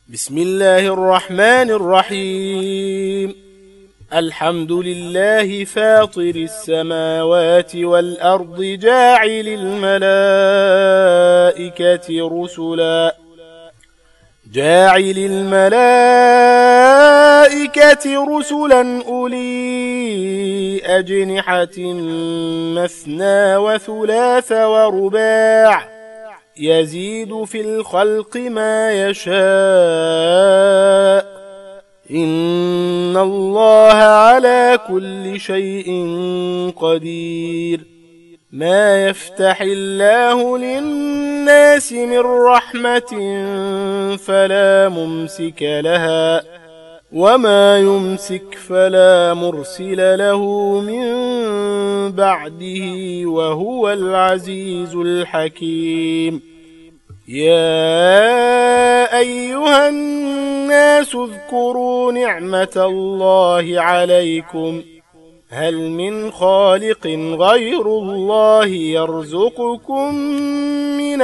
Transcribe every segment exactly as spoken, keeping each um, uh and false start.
بسم الله الرحمن الرحيم. الحمد لله فاطر السماوات والأرض جاعل الملائكة رسلا جاعل الملائكة رسلا أولي أجنحة مثنى وثلاث ورباع يزيد في الخلق ما يشاء إن الله على كل شيء قدير. ما يفتح الله للناس من رحمة فلا ممسك لها وما يمسك فلا مرسل له من بعده وهو العزيز الحكيم. يا أيها الناس اذكروا نعمة الله عليكم هل من خالق غير الله يرزقكم من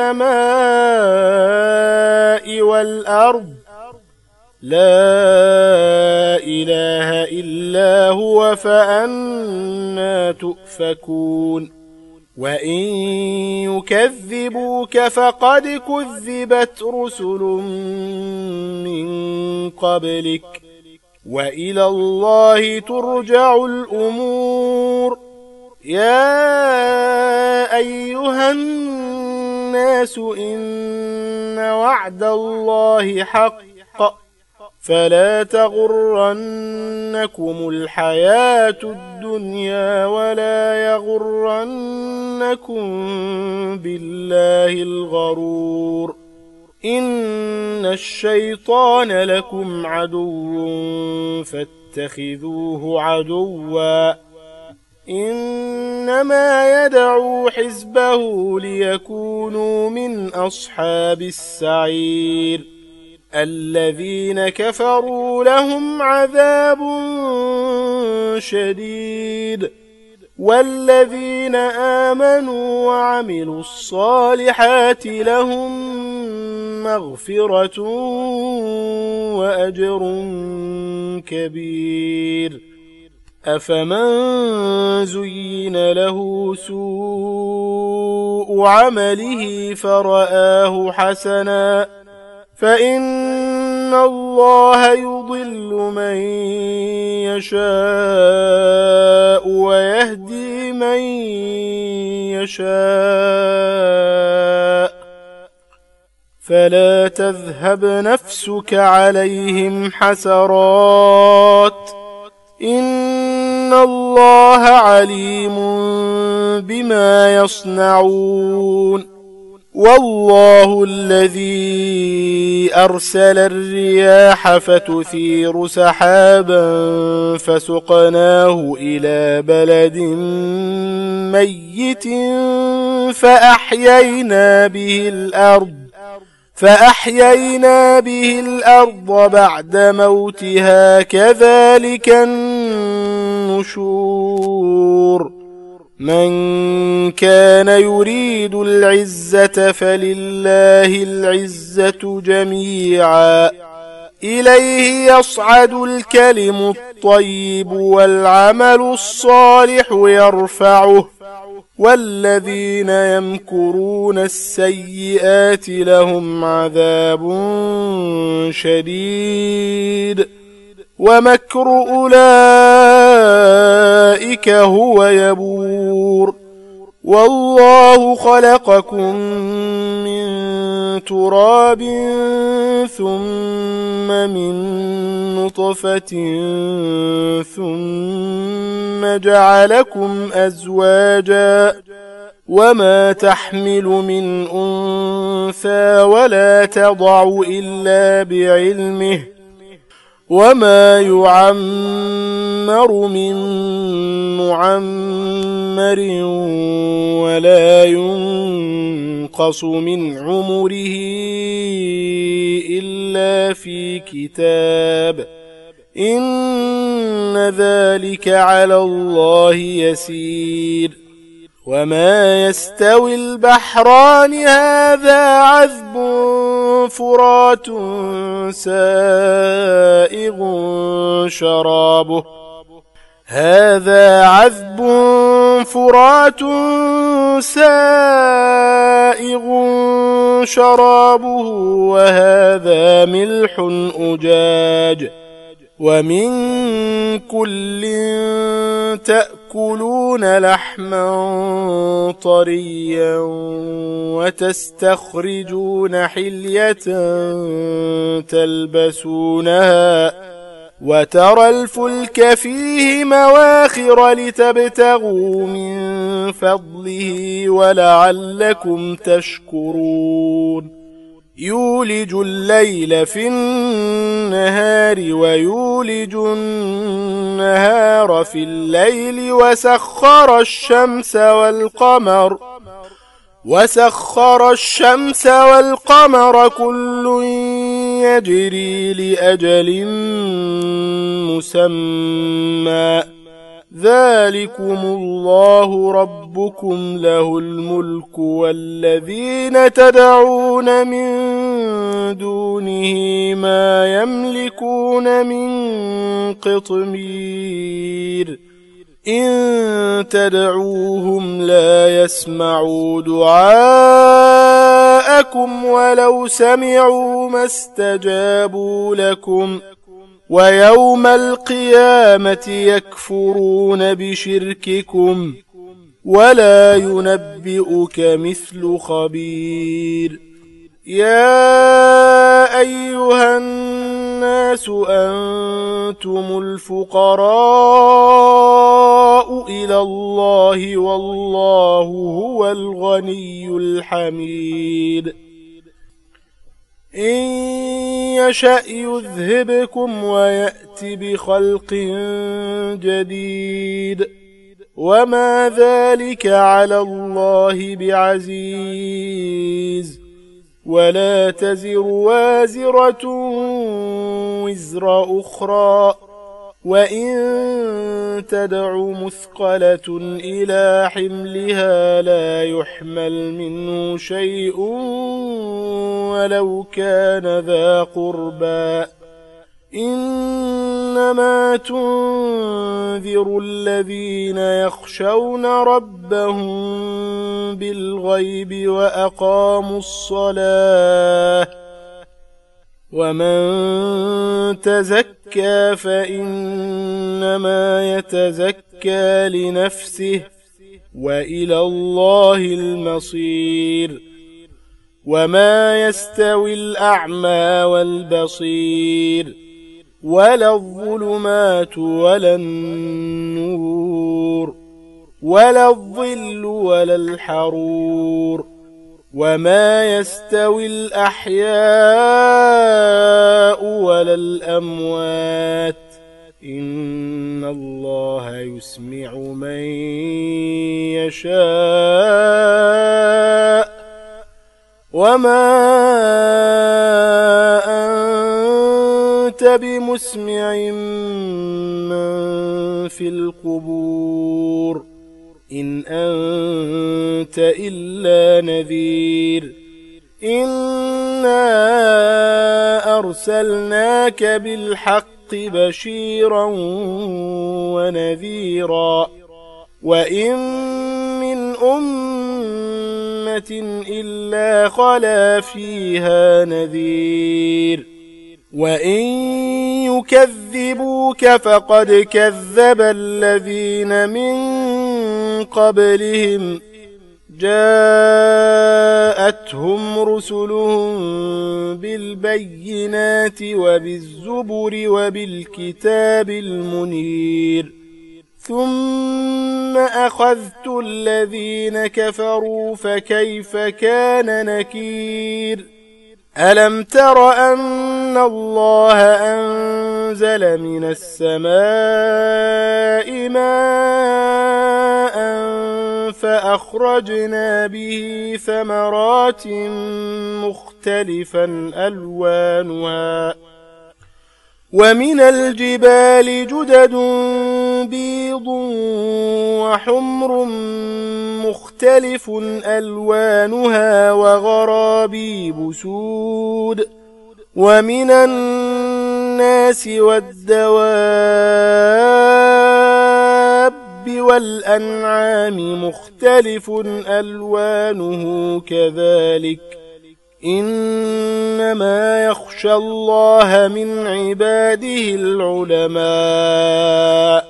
السماء والأرض لا إله إلا هو فأنى تؤفكون. وإن يكذبوك فقد كذبت رسل من قبلك وإلى الله ترجع الأمور. يا أيها الناس إن وعد الله حق فلا تغرنكم الحياة الدنيا ولا يغرنكم بالله الغرور. إن الشيطان لكم عدو فاتخذوه عدوا إنما يدعو حزبه ليكونوا من أصحاب السعير. الذين كفروا لهم عذاب شديد والذين آمنوا وعملوا الصالحات لهم مغفرة وأجر كبير. أفمن زين له سوء عمله فرآه حسنا فإن الله يضل من يشاء ويهدي من يشاء فلا تذهب نفسك عليهم حسرات إن الله عليم بما يصنعون. والله الذي أرسل الرياح فتثير سحابا فسقناه إلى بلد ميت فأحيينا به الأرض فأحيينا به الأرض بعد موتها كذلك النشور. من كان يريد العزة فلله العزة جميعا إليه يصعد الكلم الطيب والعمل الصالح يرفعه والذين يمكرون السيئات لهم عذاب شديد ومكر أولئك هو يبور. والله خلقكم من تراب ثم من نطفة ثم جعلكم أزواجا وما تحمل من أنثى ولا تضع إلا بعلمه وما يعمر من معمر ولا ينقص من عمره إلا في كتاب إن ذلك على الله يسير. وما يستوي البحران هذا عذب فرات سائغ شرابه هذا عذب فرات سائغ شرابه وهذا ملح أجاج ومن كل تأكلون لحما طريا وتستخرجون حلية تلبسونها وترى الفلك فيه مواخر لتبتغوا من فضله ولعلكم تشكرون يولج الليل في النهار ويولج النهار في الليل وسخر الشمس والقمر وسخر الشمس والقمر كل يجري لأجل مسمى ذلكم الله ربكم له الملك والذين تدعون من دونه ما يملكون من قطمير إن تدعوهم لا يسمعوا دعاءكم ولو سمعوا ما استجابوا لكم ويوم القيامة يكفرون بشرككم ولا ينبئك مثل خبير يا أيها الناس أنتم الفقراء إلى الله والله هو الغني الحميد إن يشأ يذهبكم ويأت بخلق جديد وما ذلك على الله بعزيز ولا تزر وازرة وزر أخرى وإن تدع مثقلة إلى حملها لا يحمل منه شيء ولو كان ذا قربى إنما تنذر الذين يخشون ربهم بالغيب وأقاموا الصلاة ومن تزكى فإنما يتزكى لنفسه وإلى الله المصير وما يستوي الأعمى والبصير ولا الظلمات ولا النور ولا الظل ولا الحرور وما يستوي الأحياء ولا الأموات إن الله يسمع من يشاء وما أنت بمسمع من في القبور إن أنت إلا نذير إنا أرسلناك بالحق بشيرا ونذيرا وإن من أمة إلا خلا فيها نذير وإن يكذبوك فقد كذب الذين من قبلهم جاءتهم رسلهم بالبينات وبالزبر وبالكتاب المنير ثم أخذت الذين كفروا فكيف كان نكير ألم تر أن الله أنزل من السماء ماء فأخرجنا به ثمرات مختلفا ألوانها ومن الجبال جدد بيض وحمر مختلف ألوانها وغرابيب سود ومن الناس والدواب والأنعام مختلف ألوانه كذلك إنما يخشى الله من عباده العلماء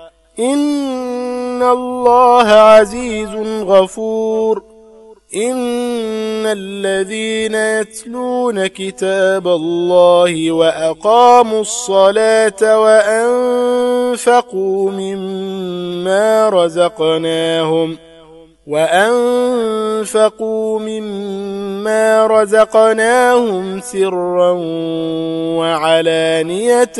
إن الله عزيز غفور إن الذين يتلون كتاب الله وأقاموا الصلاة وأنفقوا مما رزقناهم وأنفقوا مما رزقناهم سرا وعلانية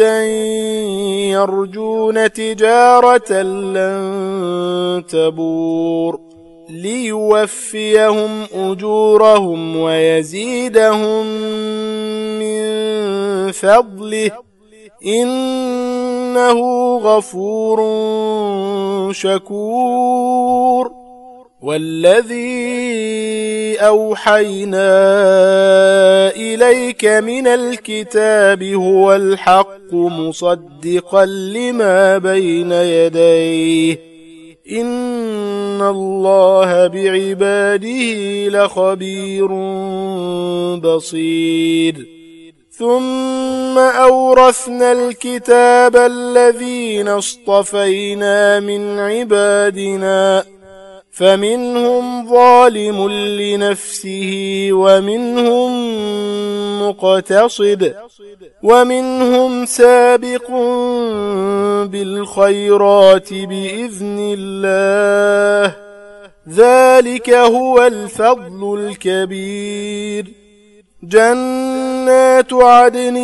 يرجون تجارة لن تبور ليوفيهم أجورهم ويزيدهم من فضله إنه غفور شكور والذي أوحينا إليك من الكتاب هو الحق مصدقا لما بين يديه إن الله بعباده لخبير بصير ثم أورثنا الكتاب الذين اصطفينا من عبادنا فمنهم ظالم لنفسه ومنهم مقتصد ومنهم سابق بالخيرات بإذن الله ذلك هو الفضل الكبير جنات عدن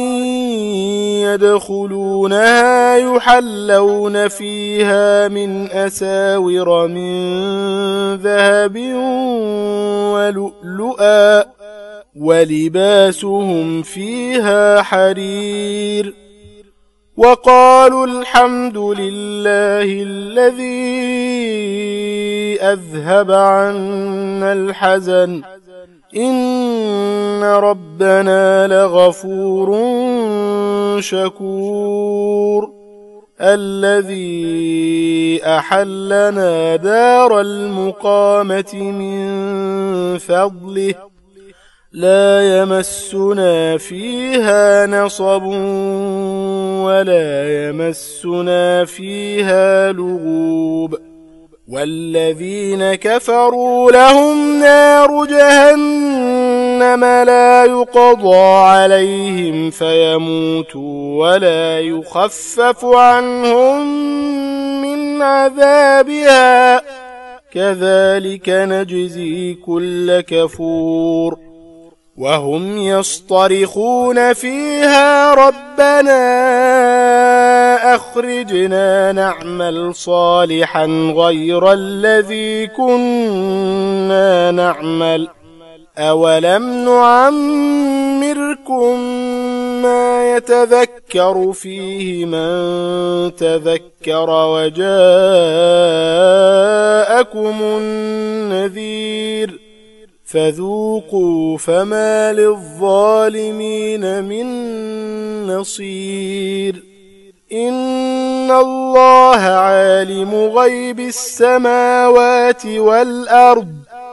يدخلونها يحلون فيها من أساور من ذهب ولؤلؤا ولباسهم فيها حرير وقالوا الحمد لله الذي أذهب عنا الحزن إن ربنا لغفور شكور الذي أحلنا دار المقامة من فضله لا يمسنا فيها نصب ولا يمسنا فيها لغوب والذين كفروا لهم نار جهنم لا يقضى عليهم فيموتوا ولا يخفف عنهم من عذابها كذلك نجزي كل كفور وهم يصطرخون فيها ربنا أخرجنا نعمل صالحا غير الذي كنا نعمل أولم نعمركم ما يتذكر فيه من تذكر وجاءكم النذير فذوقوا فما للظالمين من نصير إن الله عالم غيب السماوات والأرض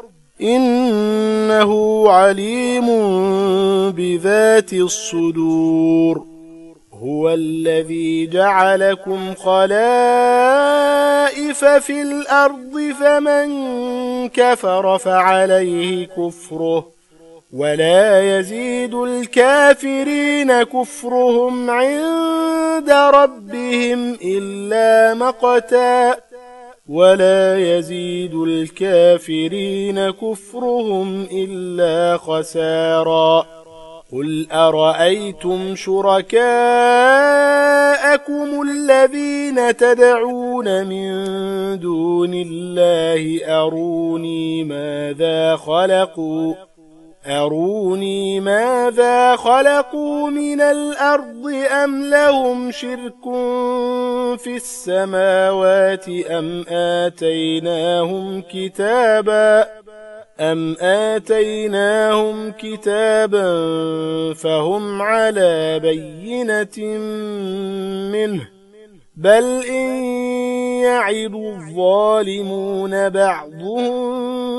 إنه عليم بذات الصدور هو الذي جعلكم خلائف في الأرض فمن كفر فعليه كفره ولا يزيد الكافرين كفرهم عند ربهم إلا مقتا ولا يزيد الكافرين كفرهم إلا خسارا قل أرأيتم شركاءكم الذين تدعون من دون الله أروني ماذا خلقوا أروني ماذا خلقوا من الأرض أم لهم شرك في السماوات أم آتيناهم كتابا أم آتيناهم كتابا فهم على بينة منه بل إن يعد الظالمون بعضهم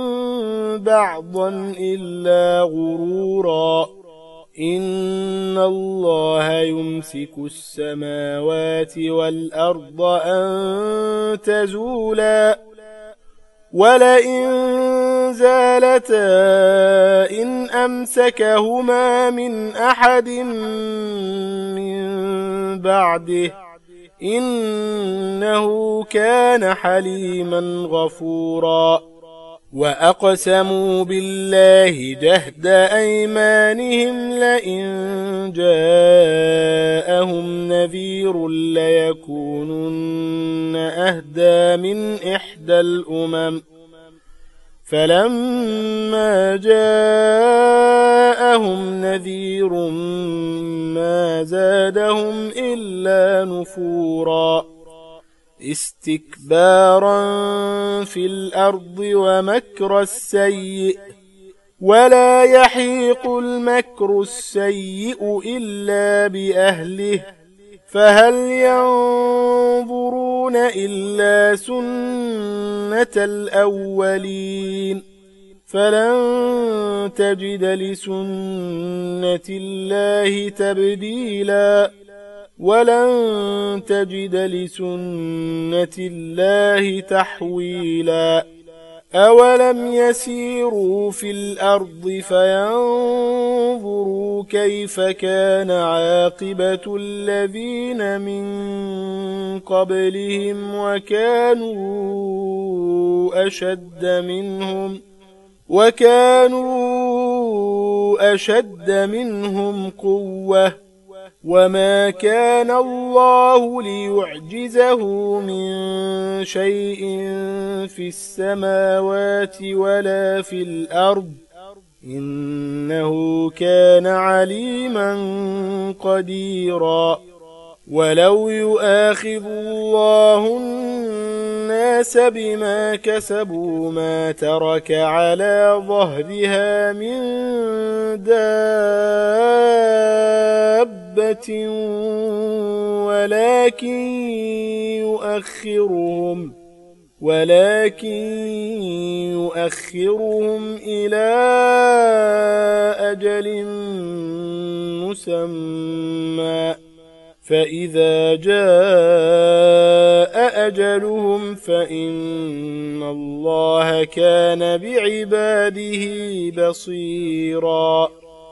بعضا إلا غرورا إن الله يمسك السماوات والأرض أن تزولا ولئن زالتا إن أمسكهما من أحد من بعده إنه كان حليما غفورا وأقسموا بالله جهد أيمانهم لئن جاءهم نذير ليكونن أهدى من إحدى الأمم فلما جاءهم نذير ما زادهم إلا نفورا استكبارا في الأرض ومكر السيء ولا يحيق المكر السيء إلا بأهله فهل ينظرون إلا سنة الأولين فلن تجد لسنة الله تبديلا ولن تجد لسنة الله تحويلا أولم يسيروا في الأرض فينظروا كيف كان عاقبة الذين من قبلهم وكانوا أشد منهم وكانوا أشد منهم قوة وما كان الله ليعجزه من شيء في السماوات ولا في الأرض إنه كان عليما قديرا ولو يؤاخذ الله الناس بما كسبوا ما ترك على ظهرها من دابة ولكن يؤخرهم ولكن يؤخرهم إلى أجل مسمى فإذا جاء أجلهم فإن الله كان بعباده بصيرا.